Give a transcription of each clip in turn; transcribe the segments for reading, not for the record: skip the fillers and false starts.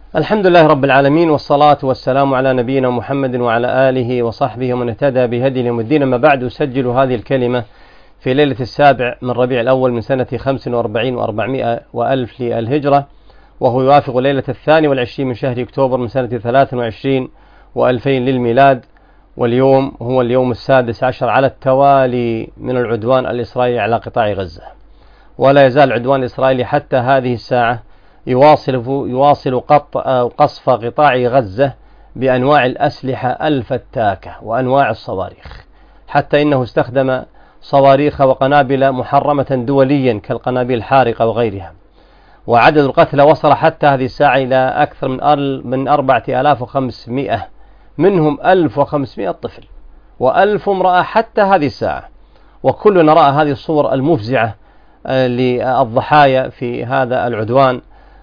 الحمد لله رب العالمين، والصلاة والسلام على نبينا محمد وعلى آله وصحبه ومن اهتدى بهدي يوم الدين. أما بعد، أسجل هذه الكلمة في ليلة 7 من ربيع الأول من سنة 45 و400 وألف للهجرة، وهو يوافق ليلة 22 من شهر أكتوبر من سنة 23 و2000 للميلاد. واليوم هو اليوم 16 على التوالي من العدوان الإسرائيلي على قطاع غزة، ولا يزال العدوان الإسرائيلي حتى هذه الساعة يواصل قصف قطاع غزة بأنواع الأسلحة الفتاكة وأنواع الصواريخ، حتى إنه استخدم صواريخ وقنابل محرمة دوليا كالقنابل الحارقة وغيرها. وعدد القتلى وصل حتى هذه الساعة إلى أكثر من 4500، منهم 1500 طفل و1000 امرأة حتى هذه الساعة. وكلنا رأى هذه الصور المفزعة للضحايا في هذا العدوان،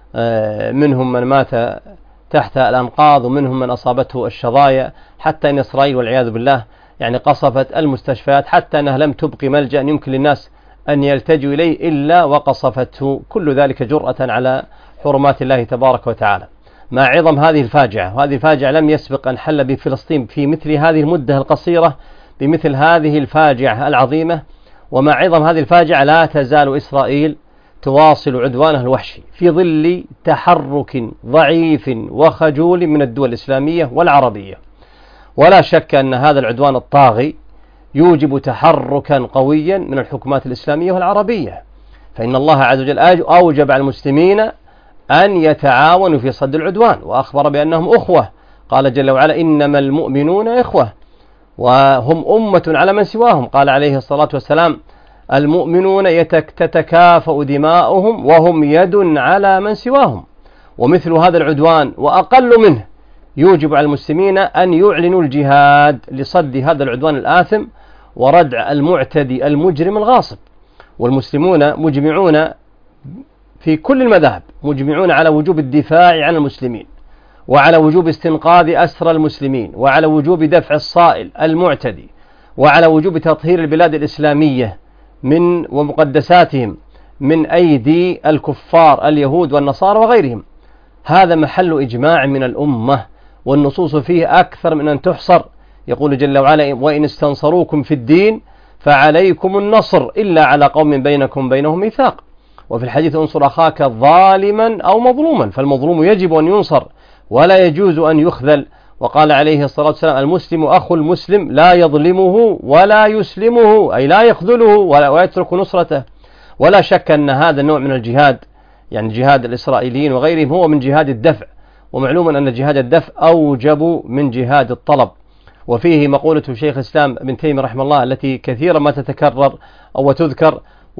منهم من مات تحت الأنقاض ومنهم من أصابته الشظايا، حتى أن إسرائيل والعياذ بالله قصفت المستشفيات، حتى أنها لم تبقي ملجأ يمكن للناس أن يلتجوا إليه إلا وقصفته، كل ذلك جرأة على حرمات الله تبارك وتعالى. مع عظم هذه الفاجعة، وهذه الفاجعة لم يسبق أن حل بفلسطين في مثل هذه المدة القصيرة بمثل هذه الفاجعة العظيمة. ومع عظم هذه الفاجعة لا تزال إسرائيل تواصل عدوانها الوحشي في ظل تحرك ضعيف وخجول من الدول الإسلامية والعربية. ولا شك أن هذا العدوان الطاغي يوجب تحركا قويا من الحكومات الإسلامية والعربية، فإن الله عز وجل أوجب على المسلمين أن يتعاونوا في صد العدوان، وأخبر بأنهم أخوة. قال جل وعلا: إنما المؤمنون إخوة وهم أمة على من سواهم. قال عليه الصلاة والسلام: المؤمنون تتكافأ دماؤهم وهم يد على من سواهم. ومثل هذا العدوان وأقل منه يوجب على المسلمين أن يعلنوا الجهاد لصد هذا العدوان الآثم وردع المعتدي المجرم الغاصب. والمسلمون مجمعون في كل المذاهب، مجمعون على وجوب الدفاع عن المسلمين، وعلى وجوب استنقاذ أسرى المسلمين، وعلى وجوب دفع الصائل المعتدي، وعلى وجوب تطهير البلاد الإسلامية ومقدساتهم من أيدي الكفار اليهود والنصارى وغيرهم. هذا محل إجماع من الأمة، والنصوص فيه أكثر من أن تحصر. يقول جل وعلا: وإن استنصروكم في الدين فعليكم النصر إلا على قوم بينكم بينهم ميثاق. وفي الحديث: انصر أخاك ظالما أو مظلوما، فالمظلوم يجب أن ينصر ولا يجوز أن يخذل. وقال عليه الصلاة والسلام: المسلم أخو المسلم لا يظلمه ولا يسلمه، أي لا يخذله ويترك نصرته. ولا شك أن هذا النوع من الجهاد، جهاد الإسرائيليين وغيرهم، هو من جهاد الدفع، ومعلوم أن جهاد الدفع أوجب من جهاد الطلب. وفيه مقولة شيخ الإسلام ابن تيمية رحمه الله التي كثيرا ما تتكرر أو تذكر،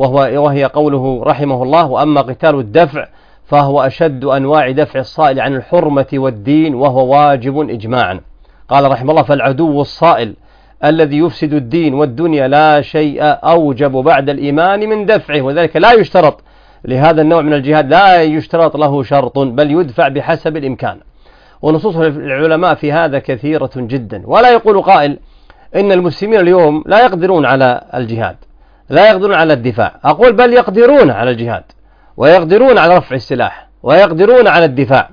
وهي قوله رحمه الله: وأما قتال الدفع فهو أشد أنواع دفع الصائل عن الحرمة والدين، وهو واجب إجماعا. قال رحمه الله: فالعدو الصائل الذي يفسد الدين والدنيا لا شيء أوجب بعد الإيمان من دفعه. وذلك لا يشترط لهذا النوع من الجهاد، لا يشترط له شرط، بل يدفع بحسب الإمكان. ونصوص العلماء في هذا كثيرة جدا. ولا يقول قائل إن المسلمين اليوم لا يقدرون على الجهاد، لا يقدرون على الدفاع. أقول بل يقدرون على الجهاد، ويقدرون على رفع السلاح، ويقدرون على الدفاع،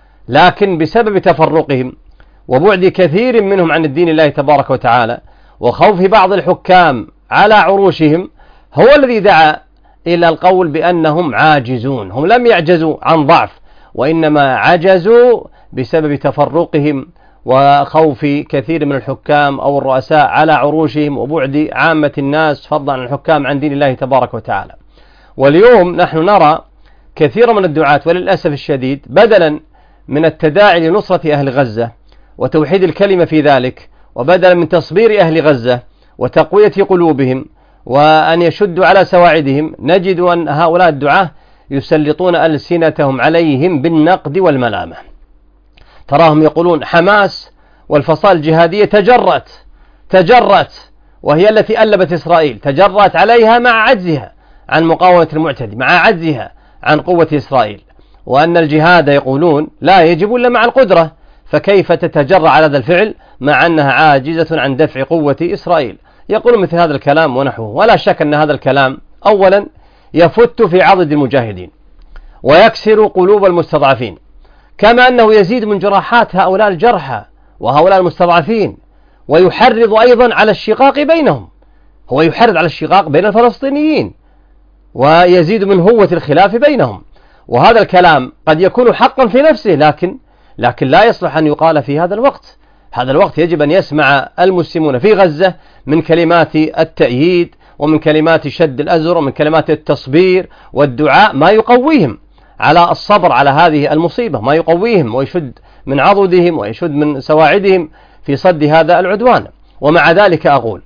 لكن بسبب تفرقهم وبعد كثير منهم عن الدين الله تبارك وتعالى وخوف بعض الحكام على عروشهم هو الذي دعا إلى القول بأنهم عاجزون. هم لم يعجزوا عن ضعف، وإنما عجزوا بسبب تفرقهم وخوف كثير من الحكام أو الرؤساء على عروشهم وبعد عامة الناس فضلا عن الحكام عن دين الله تبارك وتعالى. واليوم نحن نرى كثير من الدعاة وللأسف الشديد، بدلا من التداعي لنصرة أهل غزة وتوحيد الكلمة في ذلك، وبدلا من تصبير أهل غزة وتقوية قلوبهم وأن يشدوا على سواعدهم، نجد أن هؤلاء الدعاة يسلطون ألسنتهم عليهم بالنقد والملامة. تراهم يقولون حماس والفصائل الجهادية تجرت، وهي التي ألبت إسرائيل، تجرت عليها مع عجزها عن مقاومة المعتدي، مع عجزها عن قوة إسرائيل. وأن الجهاد يقولون لا يجب إلا مع القدرة، فكيف تتجرأ على هذا الفعل مع أنها عاجزة عن دفع قوة إسرائيل؟ يقول مثل هذا الكلام ونحوه. ولا شك أن هذا الكلام أولا يفت في عضد المجاهدين ويكسر قلوب المستضعفين، كما أنه يزيد من جراحات هؤلاء الجرحى وهؤلاء المستضعفين، ويحرض أيضا على الشقاق بينهم، هو يحرض على الشقاق بين الفلسطينيين ويزيد من هوة الخلاف بينهم. وهذا الكلام قد يكون حقا في نفسه، لكن لا يصلح أن يقال في هذا الوقت. هذا الوقت يجب أن يسمع المسلمون في غزة من كلمات التأييد ومن كلمات شد الأزر ومن كلمات التصبير والدعاء ما يقويهم على الصبر على هذه المصيبة، ما يقويهم ويشد من عضدهم ويشد من سواعدهم في صد هذا العدوان. ومع ذلك أقول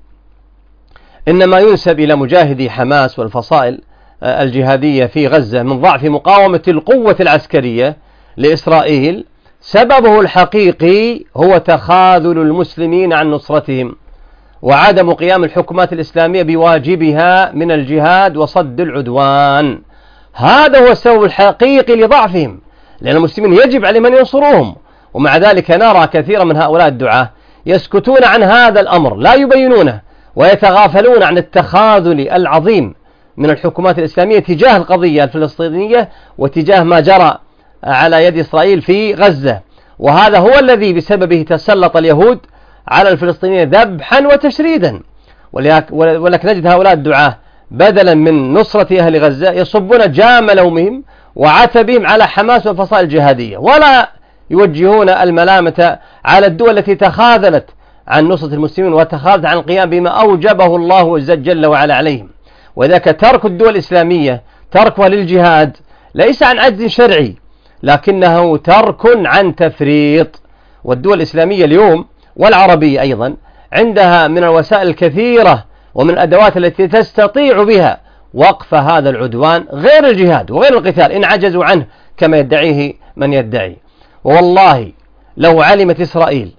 إن ما ينسب إلى مجاهدي حماس والفصائل الجهادية في غزة من ضعف مقاومة القوة العسكرية لإسرائيل سببه الحقيقي هو تخاذل المسلمين عن نصرتهم وعدم قيام الحكومات الإسلامية بواجبها من الجهاد وصد العدوان. هذا هو السبب الحقيقي لضعفهم، لأن المسلمين يجب عليهم أن ينصروهم. ومع ذلك نرى كثيرا من هؤلاء الدعاة يسكتون عن هذا الأمر، لا يبينونه، ويتغافلون عن التخاذل العظيم من الحكومات الإسلامية تجاه القضية الفلسطينية وتجاه ما جرى على يد إسرائيل في غزة. وهذا هو الذي بسببه تسلط اليهود على الفلسطينيين ذبحا وتشريدا. ولكن نجد هؤلاء الدعاة بدلا من نصرة أهل غزة يصبون جام لومهم وعتبهم على حماس والفصائل الجهادية، ولا يوجهون الملامة على الدول التي تخاذلت عن نصرة المسلمين وتخاذلت عن القيام بما أوجبه الله جل وعلا عليهم. وذلك ترك الدول الإسلامية تركها للجهاد ليس عن عجز شرعي، لكنه ترك عن تفريط. والدول الإسلامية اليوم والعربية أيضا عندها من الوسائل الكثيرة ومن الأدوات التي تستطيع بها وقف هذا العدوان غير الجهاد وغير القتال إن عجزوا عنه كما يدعيه من يدعي. ووالله لو علمت إسرائيل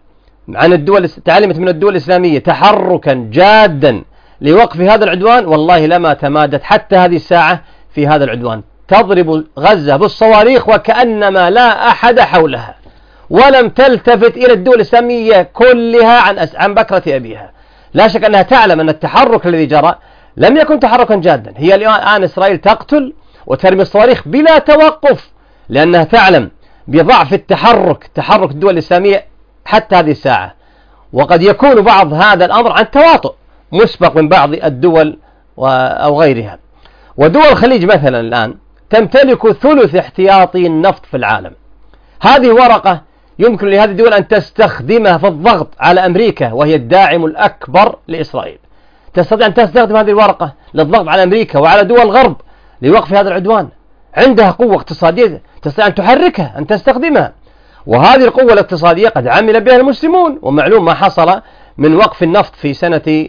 تعلمت من الدول الإسلامية تحركا جادا لوقف هذا العدوان والله لما تمادت حتى هذه الساعة في هذا العدوان، تضرب غزة بالصواريخ وكأنما لا أحد حولها، ولم تلتفت إلى الدول الإسلامية كلها عن بكرة أبيها. لا شك أنها تعلم أن التحرك الذي جرى لم يكن تحركا جادا. هي الآن إسرائيل تقتل وترمي الصواريخ بلا توقف، لأنها تعلم بضعف تحرك الدول الإسلامية حتى هذه الساعة. وقد يكون بعض هذا الأمر عن تواطؤ مسبق من بعض الدول أو غيرها. ودول الخليج مثلا الآن تمتلك ثلث احتياطي النفط في العالم. هذه ورقة يمكن لهذه الدول أن تستخدمها في الضغط على أمريكا وهي الداعم الأكبر لإسرائيل. تستطيع أن تستخدم هذه الورقة للضغط على أمريكا وعلى دول الغرب لوقف هذا العدوان. عندها قوة اقتصادية تستطيع أن تحركها، أن تستخدمها. وهذه القوة الاقتصادية قد عمل بها المسلمون، ومعلوم ما حصل من وقف النفط في سنة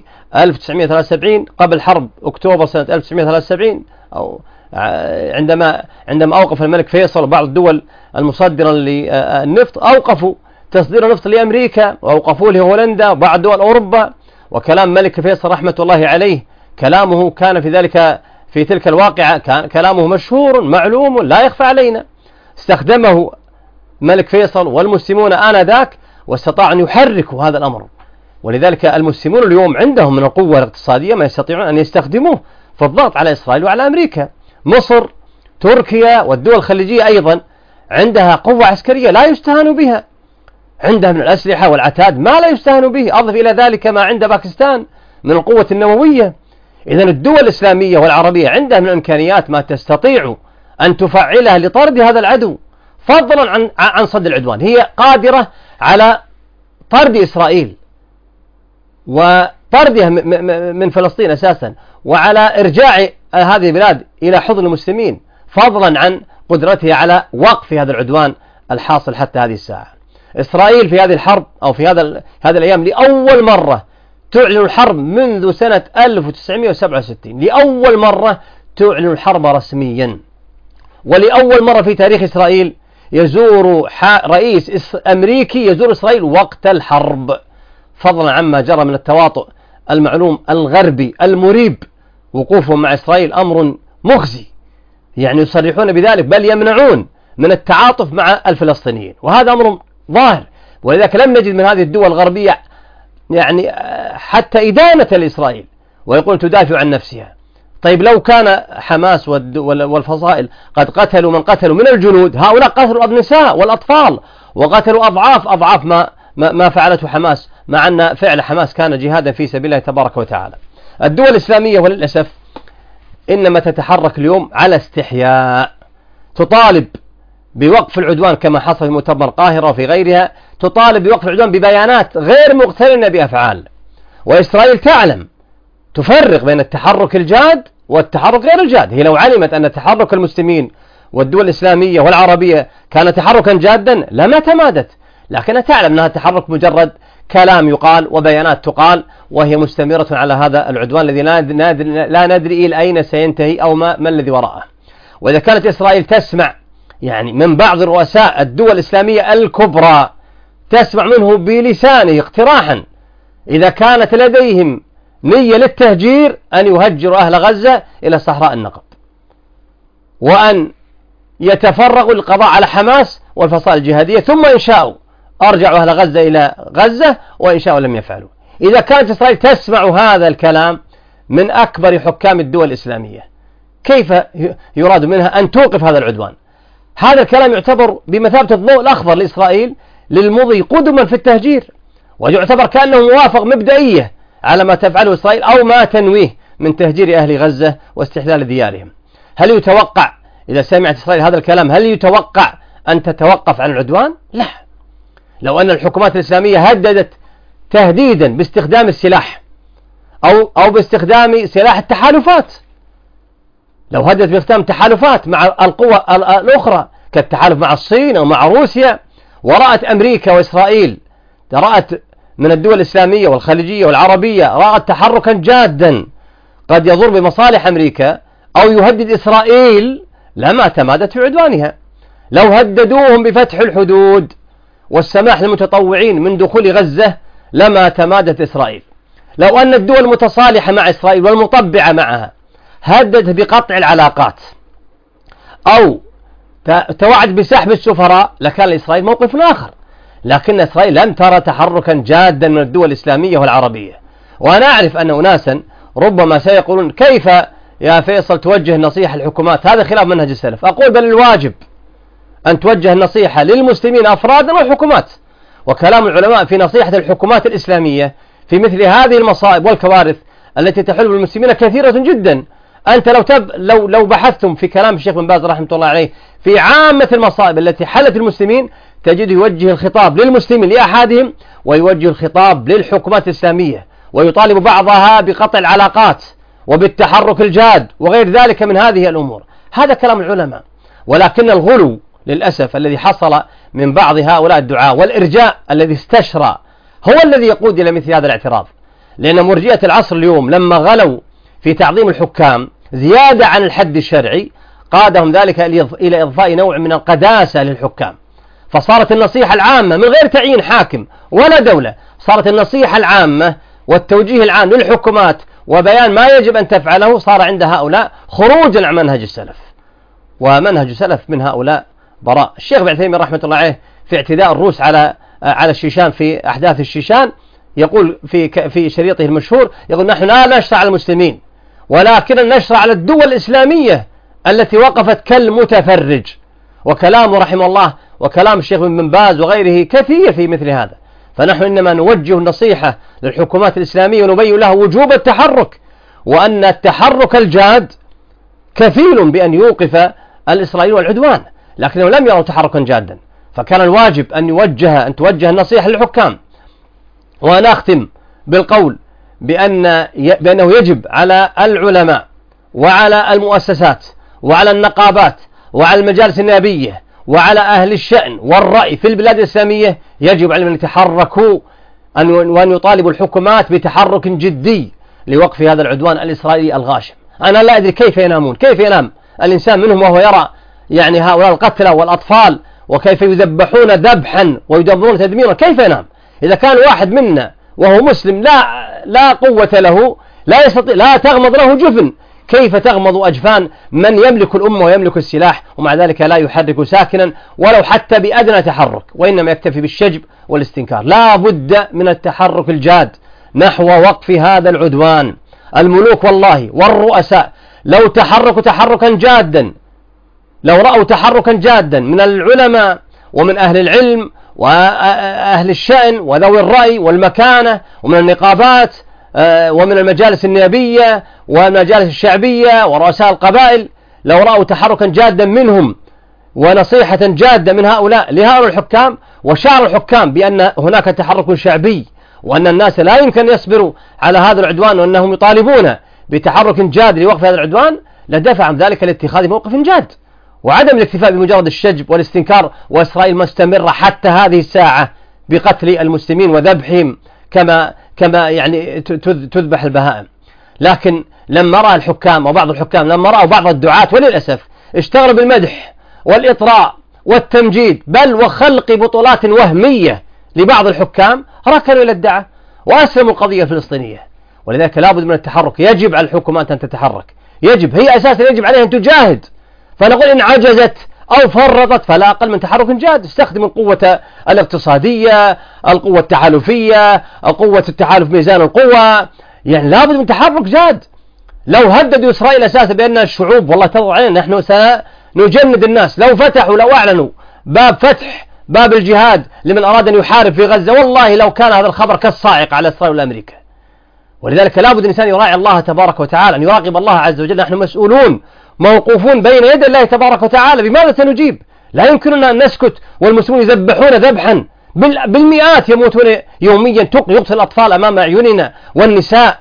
1973 قبل حرب أكتوبر سنة 1973 أو عندما أوقف الملك فيصل وبعض الدول المصدرة للنفط أوقفوا تصدير النفط لأمريكا وأوقفوه لهولندا وبعض دول أوروبا. وكلام ملك فيصل رحمة الله عليه كلامه كان في تلك الواقعة كلامه مشهور معلوم لا يخفى علينا. استخدمه ملك فيصل والمسلمون آنذاك واستطاعوا أن يحركوا هذا الأمر. ولذلك المسلمون اليوم عندهم من القوة الاقتصادية ما يستطيعون أن يستخدموه في الضغط على إسرائيل وعلى أمريكا. مصر، تركيا والدول الخليجية أيضا عندها قوة عسكرية لا يستهان بها، عندها من الأسلحة والعتاد ما لا يستهان به. أضف إلى ذلك ما عند باكستان من القوة النووية. إذن الدول الإسلامية والعربية عندها من الإمكانيات ما تستطيع أن تفعلها لطرد هذا العدو فضلا عن صد العدوان. هي قادرة على طرد إسرائيل وطردها من فلسطين أساسا، وعلى إرجاع هذه البلاد إلى حضن المسلمين فضلا عن قدرتها على وقف هذا العدوان الحاصل حتى هذه الساعة. إسرائيل في هذه الحرب أو في هذه الأيام لأول مرة تعلن الحرب منذ سنة 1967، لأول مرة تعلن الحرب رسميا. ولأول مرة في تاريخ إسرائيل يزور رئيس أمريكي يزور إسرائيل وقت الحرب، فضلا عما جرى من التواطؤ المعلوم الغربي المريب. وقوفهم مع إسرائيل أمر مخزي، يعني يصرحون بذلك بل يمنعون من التعاطف مع الفلسطينيين، وهذا أمر ظاهر. ولذلك لم نجد من هذه الدول يعني حتى إدانة لإسرائيل ويقول تدافع عن نفسها. طيب لو كان حماس والفصائل قد قتلوا من قتلوا من الجنود، هؤلاء قتلوا النساء والأطفال وقتلوا أضعاف ما فعلته حماس، مع أن فعل حماس كان جهادا في سبيل الله تبارك وتعالى. الدول الإسلامية وللأسف إنما تتحرك اليوم على استحياء، تطالب بوقف العدوان كما حصل في مؤتمر القاهرة وفي غيرها، تطالب بوقف العدوان ببيانات غير مقترنة بأفعال. وإسرائيل تعلم، تفرق بين التحرك الجاد والتحرك غير الجاد. هي لو علمت أن تحرك المسلمين والدول الإسلامية والعربية كان تحركا جادا لما تمادت، لكنها تعلم أنها تحرك مجرد كلام يقال وبيانات تقال، وهي مستمرة على هذا العدوان الذي لا ندري إلى أين سينتهي أو ما الذي وراءه. وإذا كانت إسرائيل تسمع يعني من بعض رؤساء الدول الإسلامية الكبرى، تسمع منه بلسانه اقتراحا إذا كانت لديهم نية للتهجير أن يهجروا أهل غزة إلى صحراء النقب، وأن يتفرغوا للقضاء على حماس والفصائل الجهادية، ثم إن شاءوا أرجعوا أهل غزة إلى غزة، وإن شاءوا لم يفعلوا. إذا كانت إسرائيل تسمع هذا الكلام من أكبر حكام الدول الإسلامية، كيف يراد منها أن توقف هذا العدوان؟ هذا الكلام يعتبر بمثابة الضوء الأخضر لإسرائيل للمضي قدما في التهجير، ويعتبر كأنه موافق مبدئية على ما تفعله إسرائيل أو ما تنويه من تهجير أهل غزة واستحلال ديارهم. هل يتوقع إذا سمعت إسرائيل هذا الكلام هل يتوقع أن تتوقف عن العدوان؟ لا. لو أن الحكومات الإسلامية هددت تهديدا باستخدام السلاح أو باستخدام سلاح التحالفات، لو هددت باستخدام تحالفات مع القوى الأخرى كالتحالف مع الصين أو مع روسيا، ورأت أمريكا وإسرائيل، رأت من الدول الإسلامية والخليجية والعربية رأت تحركا جادا قد يضر بمصالح أمريكا أو يهدد إسرائيل، لما تمادت في عدوانها. لو هددوهم بفتح الحدود والسماح للمتطوعين من دخول غزة لما تمادت إسرائيل. لو أن الدول المتصالحة مع إسرائيل والمطبعة معها هددت بقطع العلاقات أو توعد بسحب السفراء لكان لإسرائيل موقف آخر، لكن إسرائيل لم ترى تحركا جادا من الدول الإسلامية والعربية. وأنا أعرف أن أناسا ربما سيقولون كيف يا فيصل توجه النصيحة للحكومات، هذا خلاف منهج السلف. أقول بل الواجب أن توجه النصيحة للمسلمين أفرادا والحكومات، وكلام العلماء في نصيحة الحكومات الإسلامية في مثل هذه المصائب والكوارث التي تحل بالمسلمين كثيرة جدا. أنت لو بحثتم في كلام الشيخ بن باز رحمه الله عليه في عامة المصائب التي حلت المسلمين، تجد يوجه الخطاب للمسلمين لأحدهم ويوجه الخطاب للحكومات الإسلامية، ويطالب بعضها بقطع العلاقات وبالتحرك الجاد وغير ذلك من هذه الأمور. هذا كلام العلماء. ولكن الغلو للأسف الذي حصل من بعض هؤلاء الدعاة والإرجاء الذي استشرى هو الذي يقود إلى مثل هذا الاعتراض. لأن مرجئة العصر اليوم لما غلوا في تعظيم الحكام زيادة عن الحد الشرعي قادهم ذلك إلى إضفاء نوع من القداسة للحكام، فصارت النصيحة العامة من غير تعيين حاكم ولا دولة، صارت النصيحة العامة والتوجيه العام للحكومات وبيان ما يجب أن تفعله صار عند هؤلاء خروجا عن منهج السلف، ومنهج السلف من هؤلاء براء. الشيخ ابن عثيمين رحمة الله عليه في اعتداء الروس على الشيشان في أحداث الشيشان يقول في شريطه المشهور، يقول نحن لا نشرع على المسلمين ولكن نشرع على الدول الإسلامية التي وقفت كالمتفرج. وكلامه رحمه الله وكلام الشيخ بن باز وغيره كثير في مثل هذا. فنحن إنما نوجه النصيحة للحكومات الإسلامية ونبين لها وجوب التحرك، وأن التحرك الجاد كفيل بأن يوقف الإسرائيلي والعدوان، لكنهم لم يروا تحركا جادا. فكان الواجب أن توجه النصيحة للحكام. وأنا أختم بالقول بأنه يجب على العلماء وعلى المؤسسات وعلى النقابات وعلى المجالس النيابية وعلى أهل الشأن والرأي في البلاد الإسلامية، يجب عليهم أن يتحركوا وأن يطالبوا الحكومات بتحرك جدي لوقف هذا العدوان الإسرائيلي الغاشم. أنا لا أدري كيف ينامون، كيف ينام الإنسان منهم وهو يرى يعني هؤلاء القتلى والأطفال وكيف يذبحون ذبحا ويدمرون تدميرا، كيف ينام؟ إذا كان واحد منا وهو مسلم لا قوة له، لا يستطيع، لا تغمض له جفن، كيف تغمض أجفان من يملك الأمة ويملك السلاح ومع ذلك لا يحرك ساكنا ولو حتى بأدنى تحرك، وإنما يكتفي بالشجب والاستنكار؟ لا بد من التحرك الجاد نحو وقف هذا العدوان. الملوك والله والرؤساء لو تحركوا تحركا جادا، لو رأوا تحركا جادا من العلماء ومن أهل العلم وأهل الشأن وذوي الرأي والمكانة ومن النقابات ومن المجالس النيابية والمجالس الشعبية ورؤساء القبائل، لو رأوا تحركا جادا منهم ونصيحة جادة من هؤلاء لهؤلاء الحكام، وشعر الحكام بأن هناك تحرك شعبي وأن الناس لا يمكن يصبروا على هذا العدوان وأنهم يطالبون بتحرك جاد لوقف هذا العدوان، لدفعهم ذلك لاتخاذ موقف جاد وعدم الاكتفاء بمجرد الشجب والاستنكار. وإسرائيل مستمرة حتى هذه الساعة بقتل المسلمين وذبحهم كما يعني تذبح البهائم. لكن لما رأى الحكام وبعض الحكام، لما رأوا بعض الدعاة وللأسف اشتغلوا بالمدح والإطراء والتمجيد بل وخلق بطولات وهمية لبعض الحكام، ركنوا إلى الدعاء وأسلموا القضية الفلسطينية. ولذلك لابد من التحرك، يجب على الحكومات أن تتحرك، يجب، هي أساسا يجب عليها أن تجاهد. فنقول إن عجزت أو فرطت فلا أقل من تحرك جاد، استخدم القوة الاقتصادية، القوة التحالفية، قوة التحالف ميزان القوة، يعني لابد من تحرك جاد. لو هددوا إسرائيل أساسا بأن الشعوب والله تضع علينا نحن سنجند الناس، لو فتحوا لو أعلنوا باب فتح باب الجهاد لمن أراد أن يحارب في غزة، والله لو كان هذا الخبر كالصاعقة على إسرائيل وأمريكا. ولذلك لابد الإنسان يراعي الله تبارك وتعالى، أن يراقب الله عز وجل. نحن مسؤولون موقوفون بين يدي الله تبارك وتعالى، بماذا سنجيب؟ لا يمكننا أن نسكت والمسلمون يذبحون ذبحا بالمئات، يموتون يوميا، يقتل الأطفال أمام أعيننا والنساء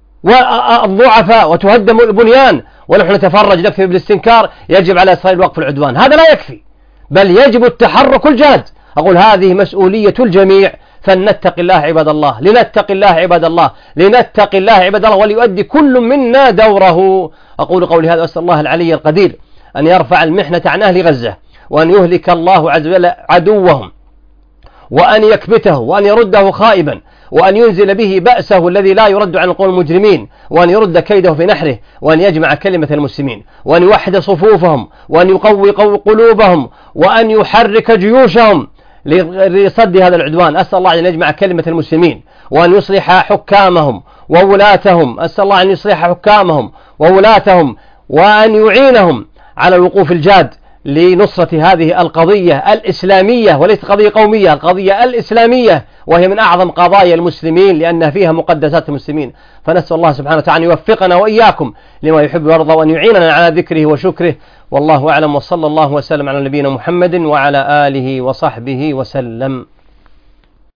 والضعفاء وتهدم البنيان، ونحن نتفرج نكتفي بالاستنكار. يجب على إسرائيل وقف العدوان، هذا لا يكفي، بل يجب التحرك الجاد. أقول هذه مسؤولية الجميع، فلنتق الله عباد الله، لنتق الله عباد الله، لنتق الله عباد الله، وليؤدي كل منا دوره. أقول قولي هذا وأسأل الله العلي القدير أن يرفع المحنة عن أهل غزة، وأن يهلك الله عز وجل عدوهم، وأن يكبته، وأن يرده خائبا، وأن ينزل به بأسه الذي لا يرد عن القوم المجرمين، وأن يرد كيده في نحره، وأن يجمع كلمة المسلمين، وأن يوحد صفوفهم، وأن يقوي قلوبهم، وأن يحرك جيوشهم لصد هذا العدوان. أسأل الله أن يجمع كلمة المسلمين، وأن يصلح حكامهم وولاتهم، أسأل الله أن يصلح حكامهم وولاتهم، وأن يعينهم على الوقوف الجاد لنصرة هذه القضية الإسلامية، وليست قضية قومية، القضية الإسلامية، وهي من أعظم قضايا المسلمين لأن فيها مقدسات المسلمين. فنسأل الله سبحانه وتعالى أن يوفقنا وإياكم لما يحب ويرضى، وأن يعيننا على ذكره وشكره. والله أعلم، وصلى الله وسلم على نبينا محمد وعلى آله وصحبه وسلم.